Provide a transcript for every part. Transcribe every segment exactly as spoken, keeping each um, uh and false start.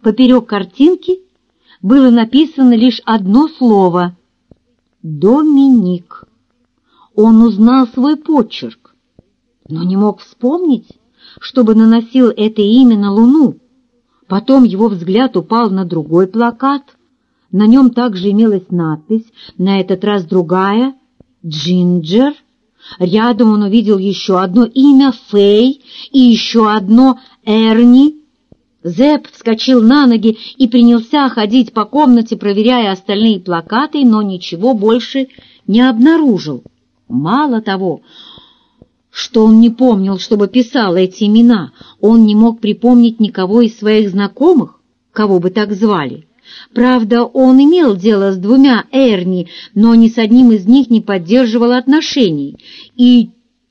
Поперек картинки было написано лишь одно слово — «Доминик». Он узнал свой почерк, но не мог вспомнить, чтобы наносил это имя на Луну. Потом его взгляд упал на другой плакат. На нем также имелась надпись, на этот раз другая — «Джинджер». Рядом он увидел еще одно имя — Фэй, и еще одно — Эрни. Зэп вскочил на ноги и принялся ходить по комнате, проверяя остальные плакаты, но ничего больше не обнаружил. Мало того, что он не помнил, чтобы писал эти имена, он не мог припомнить никого из своих знакомых, кого бы так звали. Правда, он имел дело с двумя Эрни, но ни с одним из них не поддерживал отношений, и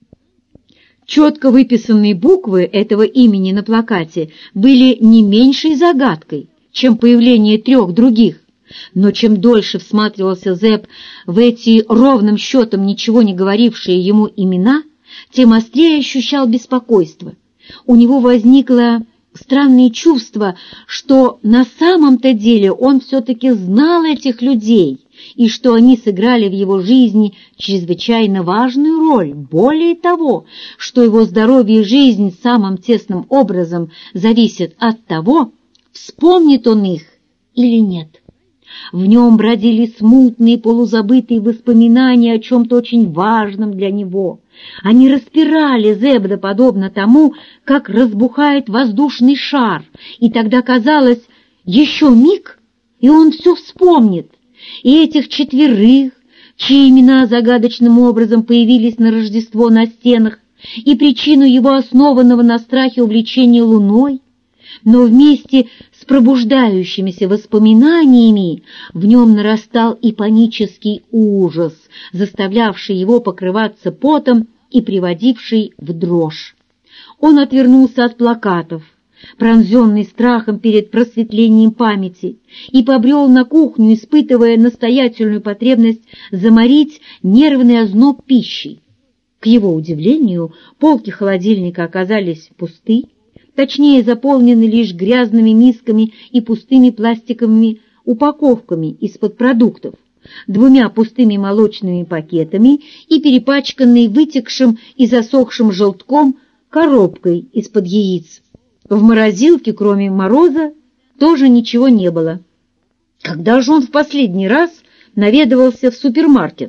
четко выписанные буквы этого имени на плакате были не меньшей загадкой, чем появление трех других. Но чем дольше всматривался Зэп в эти ровным счетом ничего не говорившие ему имена, тем острее ощущал беспокойство. У него возникло странное чувство, что на самом-то деле он все-таки знал этих людей, и что они сыграли в его жизни чрезвычайно важную роль. Более того, что его здоровье и жизнь самым тесным образом зависят от того, вспомнит он их или нет. В нем бродили смутные, полузабытые воспоминания о чем-то очень важном для него. Они распирали Зебда подобно тому, как разбухает воздушный шар, и тогда казалось, еще миг, и он все вспомнит. И этих четверых, чьи имена загадочным образом появились на Рождество на стенах, и причину его основанного на страхе увлечения Луной, но вместе с пробуждающимися воспоминаниями в нем нарастал и панический ужас, заставлявший его покрываться потом и приводивший в дрожь. Он отвернулся от плакатов, пронзенный страхом перед просветлением памяти, и побрел на кухню, испытывая настоятельную потребность заморить нервный озноб пищей. К его удивлению, полки холодильника оказались пусты, точнее заполнены лишь грязными мисками и пустыми пластиковыми упаковками из-под продуктов, двумя пустыми молочными пакетами и перепачканной вытекшим и засохшим желтком коробкой из-под яиц. В морозилке, кроме мороза, тоже ничего не было. Когда же он в последний раз наведывался в супермаркет?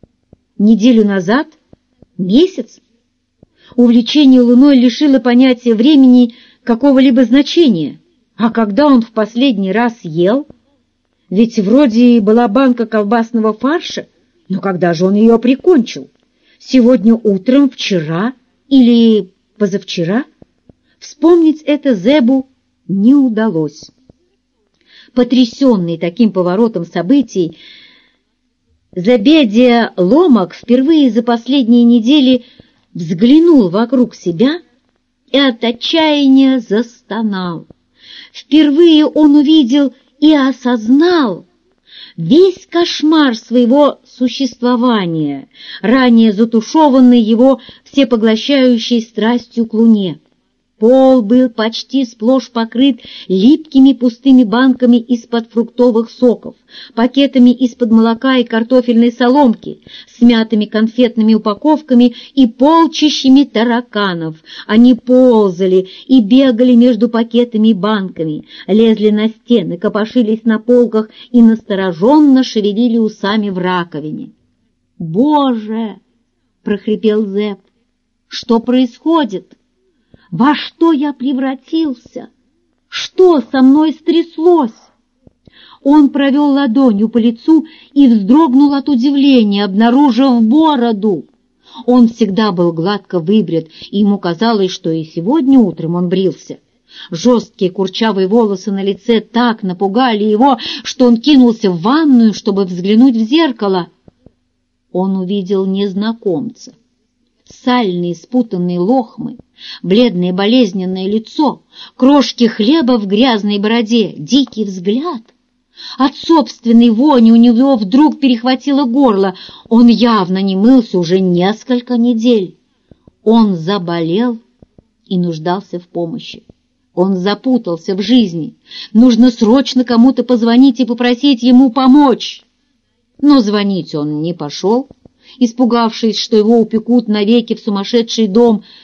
Неделю назад? Месяц? Увлечение Луной лишило понятия времени какого-либо значения. А когда он в последний раз ел? Ведь вроде была банка колбасного фарша, но когда же он ее прикончил? Сегодня утром, вчера или позавчера? Вспомнить это Зебу не удалось. Потрясенный таким поворотом событий, Зебедия Ломак впервые за последние недели взглянул вокруг себя и от отчаяния застонал. Впервые он увидел и осознал весь кошмар своего существования, ранее затушеванный его всепоглощающей страстью к Луне. Пол был почти сплошь покрыт липкими пустыми банками из-под фруктовых соков, пакетами из-под молока и картофельной соломки, смятыми конфетными упаковками и полчищами тараканов. Они ползали и бегали между пакетами и банками, лезли на стены, копошились на полках и настороженно шевелили усами в раковине. «Боже!» — прохрипел Зэп. «Что происходит? Во что я превратился? Что со мной стряслось?» Он провел ладонью по лицу и вздрогнул от удивления, обнаружив бороду. Он всегда был гладко выбрит, и ему казалось, что и сегодня утром он брился. Жесткие курчавые волосы на лице так напугали его, что он кинулся в ванную, чтобы взглянуть в зеркало. Он увидел незнакомца. Сальные спутанные лохмы, бледное болезненное лицо, крошки хлеба в грязной бороде, дикий взгляд. От собственной вони у него вдруг перехватило горло. Он явно не мылся уже несколько недель. Он заболел и нуждался в помощи. Он запутался в жизни. Нужно срочно кому-то позвонить и попросить ему помочь. Но звонить он не пошел, испугавшись, что его упекут навеки в сумасшедший дом,